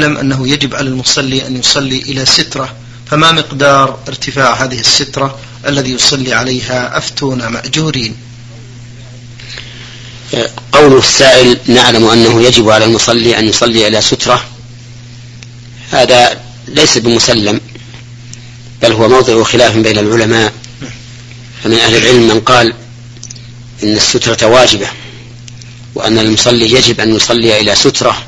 نعلم أنه يجب على المصلي أن يصلي إلى سترة، فما مقدار ارتفاع هذه السترة الذي يصلي عليها؟ أفتونا مأجورين. قول السائل نعلم أنه يجب على المصلي أن يصلي إلى سترة، هذا ليس بمسلم، بل هو موضع خلاف بين العلماء. فمن أهل العلم من قال إن السترة واجبة وأن المصلي يجب أن يصلي إلى سترة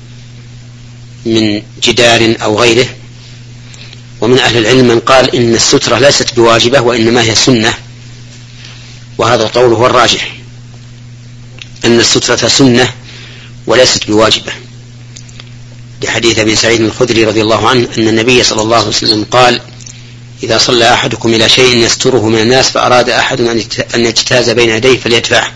من جدار أو غيره، ومن أهل العلم من قال إن السترة ليست بواجبة وإنما هي سنة، وهذا القول هو الراجح، أن السترة سنة وليست بواجبة، لحديث ابن سعيد الخدري رضي الله عنه أن النبي صلى الله عليه وسلم قال: إذا صلى أحدكم إلى شيء يستره من الناس فأراد أحد أن يجتاز بين يديه فليدفعه.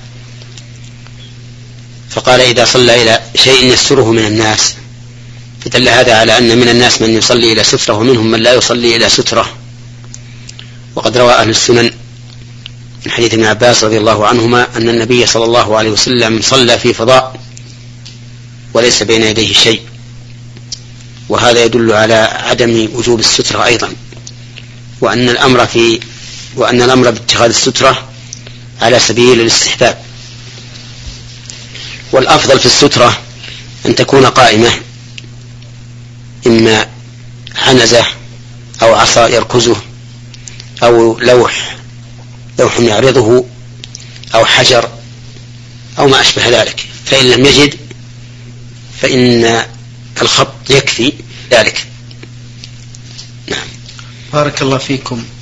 فقال إذا صلى إلى شيء يستره من الناس، فدل هذا على أن من الناس من يصلي إلى سترة ومنهم من لا يصلي إلى سترة. وقد روى أهل السنن من حديث ابن عباس رضي الله عنهما أن النبي صلى الله عليه وسلم صلى في فضاء وليس بين يديه شيء، وهذا يدل على عدم وجوب السترة أيضا، وأن الأمر باتخاذ السترة على سبيل الاستحباب. والأفضل في السترة أن تكون قائمة، إما عنزة أو عصا يركزه أو لوح يعرضه أو حجر أو ما أشبه ذلك، فإن لم يجد فإن الخط يكفي ذلك. نعم. بارك الله فيكم.